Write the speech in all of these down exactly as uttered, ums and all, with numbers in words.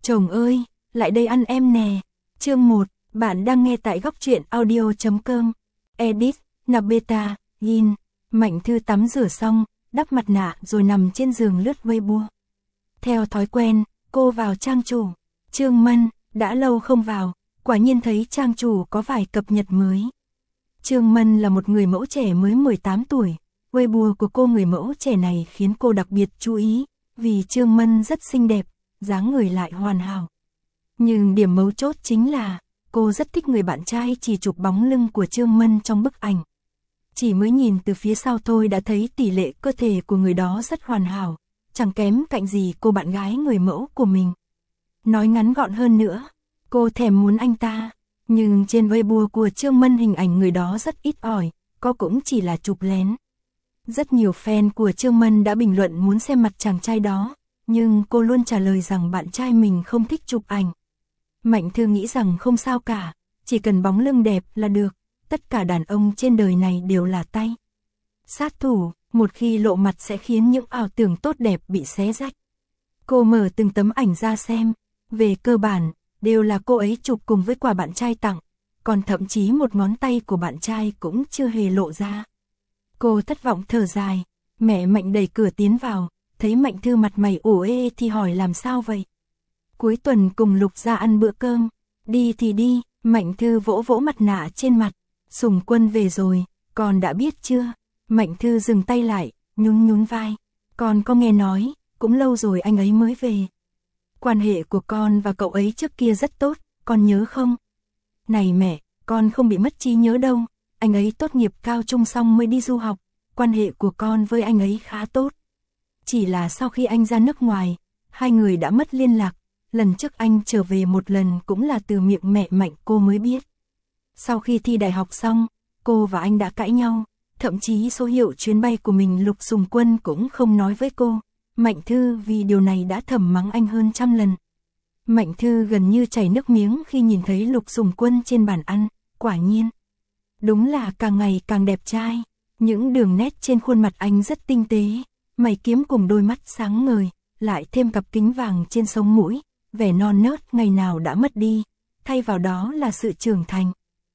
Chồng ơi, lại đây ăn em nè. Chương một, bạn đang nghe tại góc truyện audio chấm com. Edit, Nabeta, Yin. Mạnh Thư tắm rửa xong, đắp mặt nạ rồi nằm trên giường lướt Weibo. Theo thói quen, cô vào trang chủ. Trương Mân, đã lâu không vào, quả nhiên thấy trang chủ có vài cập nhật mới. Trương Mân là một người mẫu trẻ mới mười tám tuổi. Weibo của cô người mẫu trẻ này khiến cô đặc biệt chú ý, vì Trương Mân rất xinh đẹp, dáng người lại hoàn hảo. Nhưng điểm mấu chốt chính là, cô rất thích người bạn trai chỉ chụp bóng lưng của Trương Mân trong bức ảnh. Chỉ mới nhìn từ phía sau thôi đã thấy tỷ lệ cơ thể của người đó rất hoàn hảo, chẳng kém cạnh gì cô bạn gái người mẫu của mình. Nói ngắn gọn hơn nữa, cô thèm muốn anh ta, nhưng trên Weibo của Trương Mân hình ảnh người đó rất ít ỏi, có cũng chỉ là chụp lén. Rất nhiều fan của Trương Mân đã bình luận muốn xem mặt chàng trai đó, nhưng cô luôn trả lời rằng bạn trai mình không thích chụp ảnh. Mạnh Thư nghĩ rằng không sao cả, chỉ cần bóng lưng đẹp là được, tất cả đàn ông trên đời này đều là tay sát thủ, một khi lộ mặt sẽ khiến những ảo tưởng tốt đẹp bị xé rách. Cô mở từng tấm ảnh ra xem, về cơ bản, đều là cô ấy chụp cùng với quà bạn trai tặng, còn thậm chí một ngón tay của bạn trai cũng chưa hề lộ ra. Cô thất vọng thở dài, mẹ Mạnh đẩy cửa tiến vào, thấy Mạnh Thư mặt mày ủ ê thì hỏi làm sao vậy. Cuối tuần cùng Lục ra ăn bữa cơm, đi thì đi, Mạnh Thư vỗ vỗ mặt nạ trên mặt, Sùng Quân về rồi, con đã biết chưa? Mạnh Thư dừng tay lại, nhún nhún vai, con có nghe nói, cũng lâu rồi anh ấy mới về. Quan hệ của con và cậu ấy trước kia rất tốt, con nhớ không? Này mẹ, con không bị mất trí nhớ đâu, anh ấy tốt nghiệp cao trung xong mới đi du học, quan hệ của con với anh ấy khá tốt. Chỉ là sau khi anh ra nước ngoài, hai người đã mất liên lạc, lần trước anh trở về một lần cũng là từ miệng mẹ Mạnh cô mới biết. Sau khi thi đại học xong, cô và anh đã cãi nhau, thậm chí số hiệu chuyến bay của mình Lục Sùng Quân cũng không nói với cô. Mạnh Thư vì điều này đã thầm mắng anh hơn trăm lần. Mạnh Thư gần như chảy nước miếng khi nhìn thấy Lục Sùng Quân trên bàn ăn, quả nhiên. Đúng là càng ngày càng đẹp trai, những đường nét trên khuôn mặt anh rất tinh tế, mày kiếm cùng đôi mắt sáng ngời, lại thêm cặp kính vàng trên sống mũi, vẻ non nớt ngày nào đã mất đi, thay vào đó là sự trưởng thành.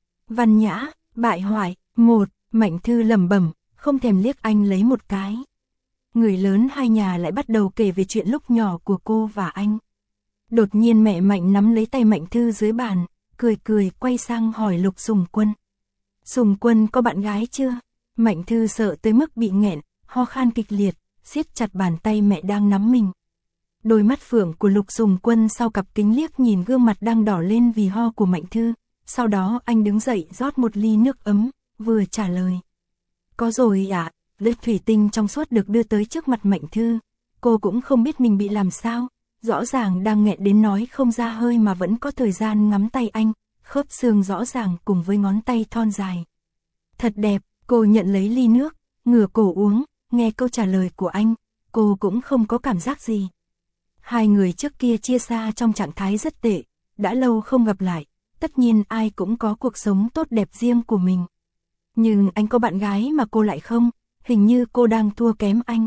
Văn nhã, bại hoại, một, Mạnh Thư lẩm bẩm, không thèm liếc anh lấy một cái. Người lớn hai nhà lại bắt đầu kể về chuyện lúc nhỏ của cô và anh. Đột nhiên mẹ Mạnh nắm lấy tay Mạnh Thư dưới bàn, cười cười quay sang hỏi Lục Sùng Quân. Sùng Quân có bạn gái chưa? Mạnh Thư sợ tới mức bị nghẹn, ho khan kịch liệt, siết chặt bàn tay mẹ đang nắm mình. Đôi mắt phượng của Lục Sùng Quân sau cặp kính liếc nhìn gương mặt đang đỏ lên vì ho của Mạnh Thư. Sau đó anh đứng dậy rót một ly nước ấm, vừa trả lời. Có rồi ạ. À? Lướt thủy tinh trong suốt được đưa tới trước mặt Mạnh Thư. Cô cũng không biết mình bị làm sao, rõ ràng đang nghẹn đến nói không ra hơi mà vẫn có thời gian ngắm tay anh, khớp xương rõ ràng cùng với ngón tay thon dài. Thật đẹp, cô nhận lấy ly nước, ngửa cổ uống, nghe câu trả lời của anh, cô cũng không có cảm giác gì. Hai người trước kia chia xa trong trạng thái rất tệ, đã lâu không gặp lại, tất nhiên ai cũng có cuộc sống tốt đẹp riêng của mình. Nhưng anh có bạn gái mà cô lại không, hình như cô đang thua kém anh.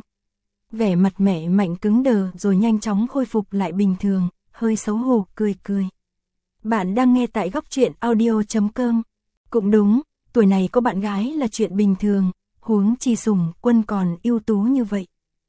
Vẻ mặt mẹ Mạnh cứng đờ rồi nhanh chóng khôi phục lại bình thường, hơi xấu hổ cười cười. Bạn đang nghe tại góc truyện audio chấm com. Cũng đúng, tuổi này có bạn gái là chuyện bình thường, huống chi Sùng Quân còn ưu tú như vậy.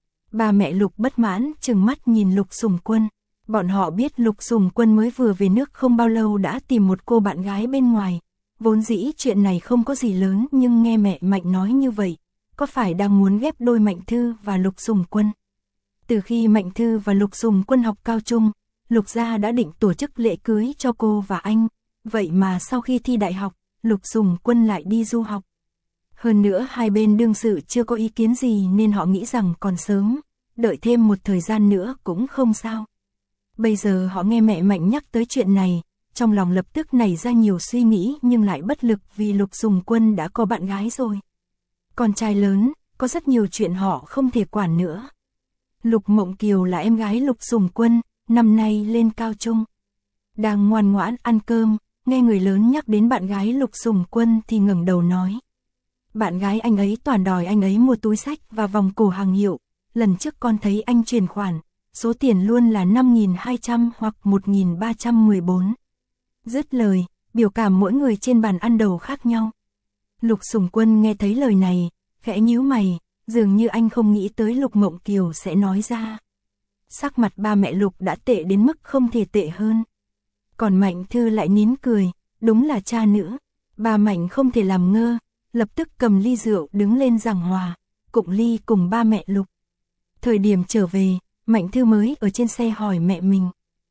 Ba mẹ Lục bất mãn trừng mắt nhìn Lục Sùng Quân. Bọn họ biết Lục Sùng Quân mới vừa về nước không bao lâu đã tìm một cô bạn gái bên ngoài. Vốn dĩ chuyện này không có gì lớn nhưng nghe mẹ Mạnh nói như vậy, có phải đang muốn ghép đôi Mạnh Thư và Lục Sùng Quân. Từ khi Mạnh Thư và Lục Sùng Quân học cao trung, Lục gia đã định tổ chức lễ cưới cho cô và anh, vậy mà sau khi thi đại học, Lục Sùng Quân lại đi du học. Hơn nữa hai bên đương sự chưa có ý kiến gì nên họ nghĩ rằng còn sớm, đợi thêm một thời gian nữa cũng không sao. Bây giờ họ nghe mẹ Mạnh nhắc tới chuyện này, trong lòng lập tức nảy ra nhiều suy nghĩ nhưng lại bất lực vì Lục Sùng Quân đã có bạn gái rồi. Con trai lớn, có rất nhiều chuyện họ không thể quản nữa. Lục Mộng Kiều là em gái Lục Sùng Quân, năm nay lên cao trung. Đang ngoan ngoãn ăn cơm, nghe người lớn nhắc đến bạn gái Lục Sùng Quân thì ngẩng đầu nói. Bạn gái anh ấy toàn đòi anh ấy mua túi xách và vòng cổ hàng hiệu, lần trước con thấy anh chuyển khoản, số tiền luôn là năm nghìn hai trăm hoặc một nghìn ba trăm mười bốn. Dứt lời, biểu cảm mỗi người trên bàn ăn đầu khác nhau. Lục Sùng Quân nghe thấy lời này, khẽ nhíu mày, dường như anh không nghĩ tới Lục Mộng Kiều sẽ nói ra. Sắc mặt ba mẹ Lục đã tệ đến mức không thể tệ hơn. Còn Mạnh Thư lại nín cười, đúng là cha nữ. Bà Mạnh không thể làm ngơ, lập tức cầm ly rượu đứng lên giảng hòa, cụng ly cùng ba mẹ Lục. Thời điểm trở về, Mạnh Thư mới ở trên xe hỏi mẹ mình.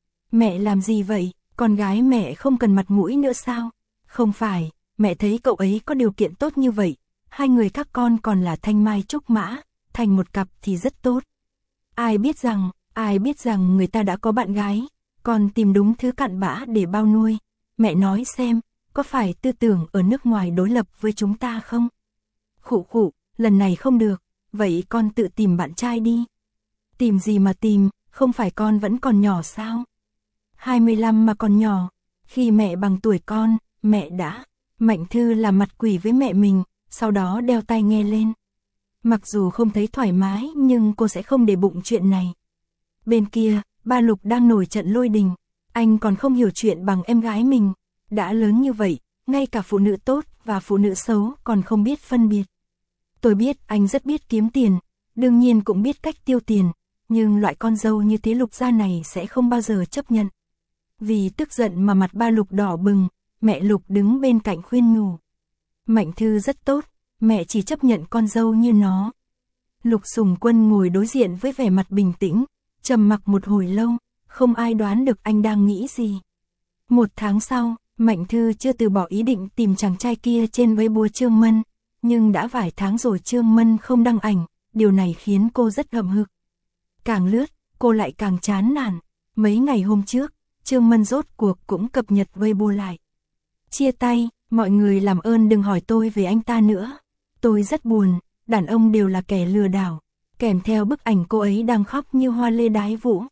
Mẹ làm gì vậy, con gái mẹ không cần mặt mũi nữa sao? Không phải, mẹ thấy cậu ấy có điều kiện tốt như vậy, hai người các con còn là thanh mai trúc mã, thành một cặp thì rất tốt. Ai biết rằng, ai biết rằng người ta đã có bạn gái, còn tìm đúng thứ cặn bã để bao nuôi. Mẹ nói xem, có phải tư tưởng ở nước ngoài đối lập với chúng ta không? Khụ khụ, lần này không được, vậy con tự tìm bạn trai đi. Tìm gì mà tìm, không phải con vẫn còn nhỏ sao? hai mươi lăm mà còn nhỏ, khi mẹ bằng tuổi con, mẹ đã. Mạnh Thư làm mặt quỷ với mẹ mình, sau đó đeo tai nghe lên. Mặc dù không thấy thoải mái nhưng cô sẽ không để bụng chuyện này. Bên kia, ba Lục đang nổi trận lôi đình, anh còn không hiểu chuyện bằng em gái mình. Đã lớn như vậy, ngay cả phụ nữ tốt và phụ nữ xấu còn không biết phân biệt. Tôi biết anh rất biết kiếm tiền, đương nhiên cũng biết cách tiêu tiền, nhưng loại con dâu như thế Lục gia này sẽ không bao giờ chấp nhận. Vì tức giận mà mặt ba Lục đỏ bừng, mẹ Lục đứng bên cạnh khuyên nhủ. Mạnh Thư rất tốt, mẹ chỉ chấp nhận con dâu như nó. Lục Sùng Quân ngồi đối diện với vẻ mặt bình tĩnh, trầm mặc một hồi lâu, không ai đoán được anh đang nghĩ gì. Một tháng sau, Mạnh Thư chưa từ bỏ ý định tìm chàng trai kia trên Weibo Trương Mân, nhưng đã vài tháng rồi Trương Mân không đăng ảnh, điều này khiến cô rất hậm hực. Càng lướt, cô lại càng chán nản. Mấy ngày hôm trước, Trương Mân rốt cuộc cũng cập nhật Weibo lại. Chia tay, mọi người làm ơn đừng hỏi tôi về anh ta nữa. Tôi rất buồn, đàn ông đều là kẻ lừa đảo. Kèm theo bức ảnh cô ấy đang khóc như hoa lê đái vũ.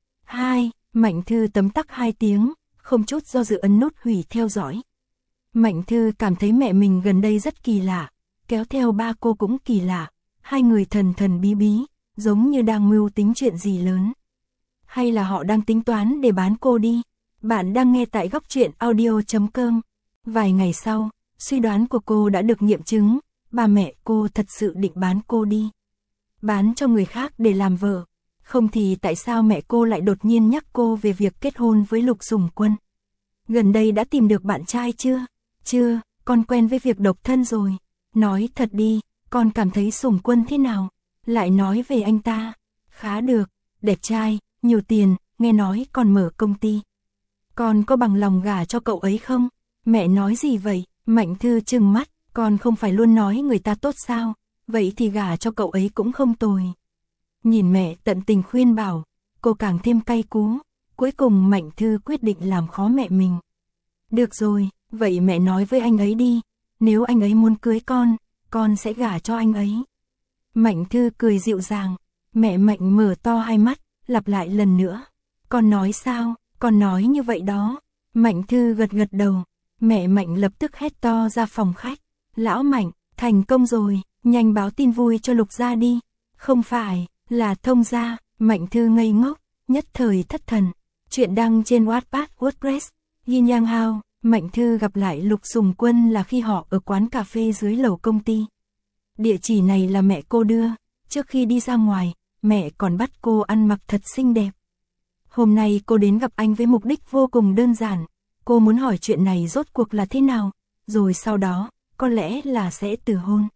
Hai, Mạnh Thư tấm tắc hai tiếng, không chút do dự ấn nút hủy theo dõi. Mạnh Thư cảm thấy mẹ mình gần đây rất kỳ lạ, kéo theo ba cô cũng kỳ lạ. Hai người thần thần bí bí, giống như đang mưu tính chuyện gì lớn. Hay là họ đang tính toán để bán cô đi? Bạn đang nghe tại góc truyện audio chấm com. Vài ngày sau, suy đoán của cô đã được nghiệm chứng, ba mẹ cô thật sự định bán cô đi. Bán cho người khác để làm vợ. Không thì tại sao mẹ cô lại đột nhiên nhắc cô về việc kết hôn với Lục Sùng Quân? Gần đây đã tìm được bạn trai chưa? Chưa, con quen với việc độc thân rồi. Nói thật đi, con cảm thấy Sùng Quân thế nào? Lại nói về anh ta. Khá được, đẹp trai, nhiều tiền, nghe nói còn mở công ty. Con có bằng lòng gả cho cậu ấy không? Mẹ nói gì vậy? Mạnh Thư trừng mắt, con không phải luôn nói người ta tốt sao? Vậy thì gả cho cậu ấy cũng không tồi. Nhìn mẹ tận tình khuyên bảo, cô càng thêm cay cú. Cuối cùng Mạnh Thư quyết định làm khó mẹ mình. Được rồi, vậy mẹ nói với anh ấy đi. Nếu anh ấy muốn cưới con, con sẽ gả cho anh ấy. Mạnh Thư cười dịu dàng. Mẹ Mạnh mở to hai mắt, lặp lại lần nữa. Con nói sao? Con nói như vậy đó. Mạnh Thư gật gật đầu. Mẹ Mạnh lập tức hét to ra phòng khách. Lão Mạnh, thành công rồi, nhanh báo tin vui cho Lục gia đi. Không phải, là Thông gia. Mạnh Thư ngây ngốc, nhất thời thất thần. Chuyện đăng trên Wattpad WordPress. Yin Yang Hao, Mạnh Thư gặp lại Lục Sùng Quân là khi họ ở quán cà phê dưới lầu công ty. Địa chỉ này là mẹ cô đưa. Trước khi đi ra ngoài, mẹ còn bắt cô ăn mặc thật xinh đẹp. Hôm nay cô đến gặp anh với mục đích vô cùng đơn giản. Cô muốn hỏi chuyện này rốt cuộc là thế nào, rồi sau đó, có lẽ là sẽ từ hôn.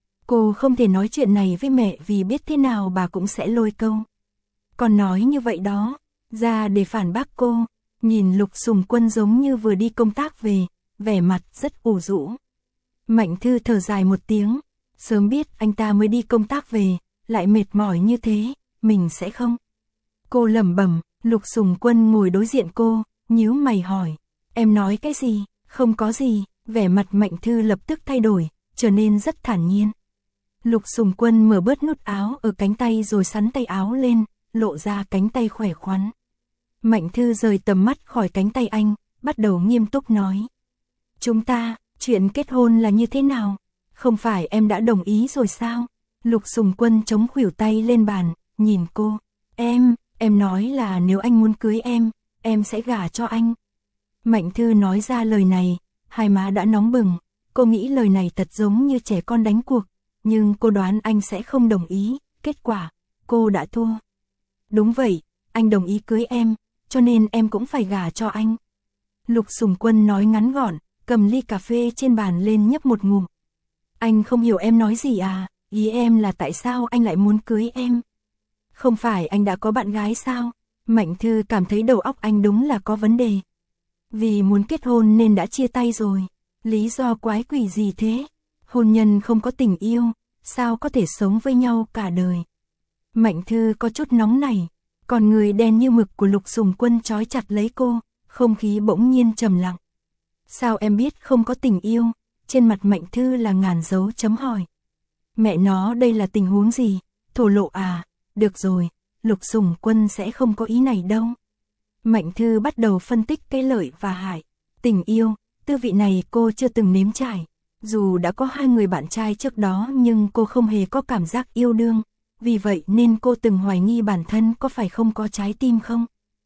Cô không thể nói chuyện này với mẹ vì biết thế nào bà cũng sẽ lôi câu. Còn nói như vậy đó, ra để phản bác cô, nhìn Lục Sùng Quân giống như vừa đi công tác về, vẻ mặt rất ủ rũ. Mạnh Thư thở dài một tiếng, sớm biết anh ta mới đi công tác về, lại mệt mỏi như thế, mình sẽ không. Cô lẩm bẩm. Lục Sùng Quân ngồi đối diện cô, nhíu mày hỏi, em nói cái gì? Không có gì. Vẻ mặt Mạnh Thư lập tức thay đổi, trở nên rất thản nhiên. Lục Sùng Quân mở bớt nút áo ở cánh tay rồi xắn tay áo lên, lộ ra cánh tay khỏe khoắn. Mạnh Thư rời tầm mắt khỏi cánh tay anh, bắt đầu nghiêm túc nói. Chúng ta, chuyện kết hôn là như thế nào? Không phải em đã đồng ý rồi sao? Lục Sùng Quân chống khuỷu tay lên bàn, nhìn cô. Em, Em nói là nếu anh muốn cưới em, em sẽ gả cho anh. Mạnh Thư nói ra lời này, hai má đã nóng bừng, cô nghĩ lời này thật giống như trẻ con đánh cuộc, nhưng cô đoán anh sẽ không đồng ý, kết quả, cô đã thua. Đúng vậy, anh đồng ý cưới em, cho nên em cũng phải gả cho anh. Lục Sùng Quân nói ngắn gọn, cầm ly cà phê trên bàn lên nhấp một ngụm. Anh không hiểu em nói gì à, ý em là tại sao anh lại muốn cưới em? Không phải anh đã có bạn gái sao? Mạnh Thư cảm thấy đầu óc anh đúng là có vấn đề. Vì muốn kết hôn nên đã chia tay rồi. Lý do quái quỷ gì thế? Hôn nhân không có tình yêu, sao có thể sống với nhau cả đời? Mạnh Thư có chút nóng nảy, còn người đen như mực của Lục Sùng Quân trói chặt lấy cô, không khí bỗng nhiên trầm lặng. Sao em biết không có tình yêu? Trên mặt Mạnh Thư là ngàn dấu chấm hỏi. Mẹ nó, đây là tình huống gì? Thổ lộ à? Được rồi, Lục Sùng Quân sẽ không có ý này đâu. Mạnh Thư bắt đầu phân tích cái lợi và hại. Tình yêu, tư vị này cô chưa từng nếm trải. Dù đã có hai người bạn trai trước đó nhưng cô không hề có cảm giác yêu đương. Vì vậy nên cô từng hoài nghi bản thân có phải không có trái tim không?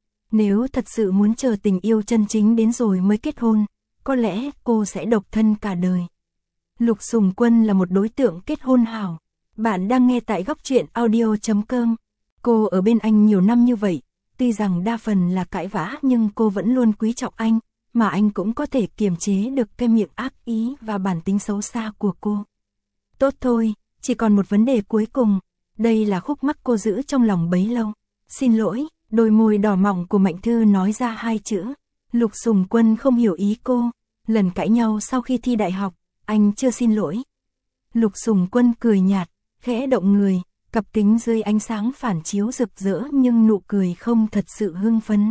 Nếu thật sự muốn chờ tình yêu chân chính đến rồi mới kết hôn, có lẽ cô sẽ độc thân cả đời. Lục Sùng Quân là một đối tượng kết hôn hảo. Bạn đang nghe tại góc truyện audio chấm com. Cô ở bên anh nhiều năm như vậy, tuy rằng đa phần là cãi vã nhưng cô vẫn luôn quý trọng anh, mà anh cũng có thể kiềm chế được cái miệng ác ý và bản tính xấu xa của cô. Tốt thôi, chỉ còn một vấn đề cuối cùng, đây là khúc mắc cô giữ trong lòng bấy lâu. Xin lỗi, đôi môi đỏ mọng của Mạnh Thư nói ra hai chữ. Lục Sùng Quân không hiểu ý cô, lần cãi nhau sau khi thi đại học, anh chưa xin lỗi. Lục Sùng Quân cười nhạt, khẽ động người, cặp kính dưới ánh sáng phản chiếu rực rỡ nhưng nụ cười không thật sự hưng phấn.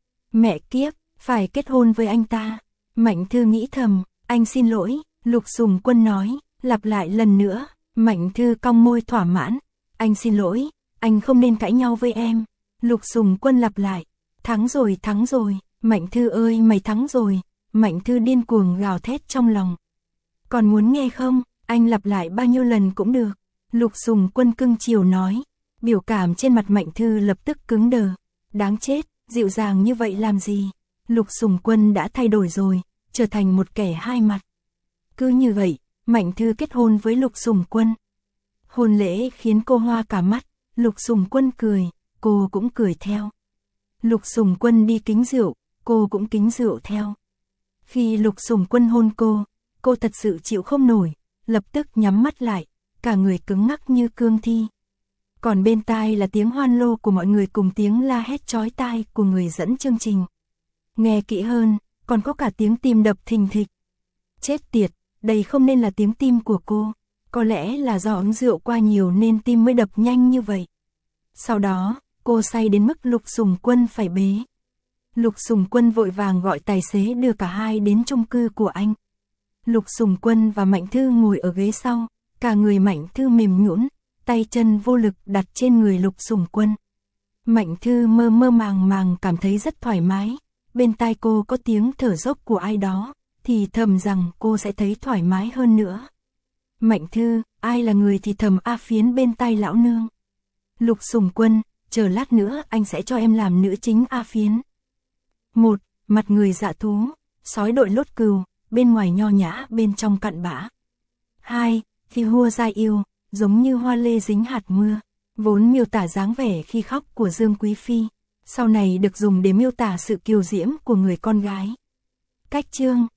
Mẹ kiếp, phải kết hôn với anh ta. Mạnh Thư nghĩ thầm, anh xin lỗi, Lục Sùng Quân nói, lặp lại lần nữa. Mạnh Thư cong môi thỏa mãn, anh xin lỗi, anh không nên cãi nhau với em. Lục Sùng Quân lặp lại, thắng rồi thắng rồi, Mạnh Thư ơi mày thắng rồi. Mạnh Thư điên cuồng gào thét trong lòng. Còn muốn nghe không, anh lặp lại bao nhiêu lần cũng được. Lục Sùng Quân cưng chiều nói, biểu cảm trên mặt Mạnh Thư lập tức cứng đờ. Đáng chết, dịu dàng như vậy làm gì? Lục Sùng Quân đã thay đổi rồi, trở thành một kẻ hai mặt. Cứ như vậy, Mạnh Thư kết hôn với Lục Sùng Quân. Hôn lễ khiến cô hoa cả mắt, Lục Sùng Quân cười, cô cũng cười theo. Lục Sùng Quân đi kính rượu, cô cũng kính rượu theo. Khi Lục Sùng Quân hôn cô, cô thật sự chịu không nổi, lập tức nhắm mắt lại, cả người cứng ngắc như cương thi. Còn bên tai là tiếng hoan lô của mọi người cùng tiếng la hét chói tai của người dẫn chương trình. Nghe kỹ hơn, còn có cả tiếng tim đập thình thịch. Chết tiệt, đây không nên là tiếng tim của cô, có lẽ là do uống rượu qua nhiều nên tim mới đập nhanh như vậy. Sau đó, cô say đến mức Lục Sùng Quân phải bế. Lục Sùng Quân vội vàng gọi tài xế đưa cả hai đến chung cư của anh. Lục Sùng Quân và Mạnh Thư ngồi ở ghế sau, cả người Mạnh Thư mềm nhũn, tay chân vô lực đặt trên người Lục Sùng Quân. Mạnh Thư mơ mơ màng màng cảm thấy rất thoải mái, bên tai cô có tiếng thở dốc của ai đó, thì thầm rằng cô sẽ thấy thoải mái hơn nữa. Mạnh Thư, ai là người thì thầm a phiến bên tai lão nương. Lục Sùng Quân, chờ lát nữa anh sẽ cho em làm nữ chính a phiến. Một, mặt người dạ thú, sói đội lốt cừu, bên ngoài nho nhã bên trong cặn bã. Hai, khi hua dai yêu, giống như hoa lê dính hạt mưa, vốn miêu tả dáng vẻ khi khóc của Dương Quý Phi, sau này được dùng để miêu tả sự kiều diễm của người con gái. Cách chương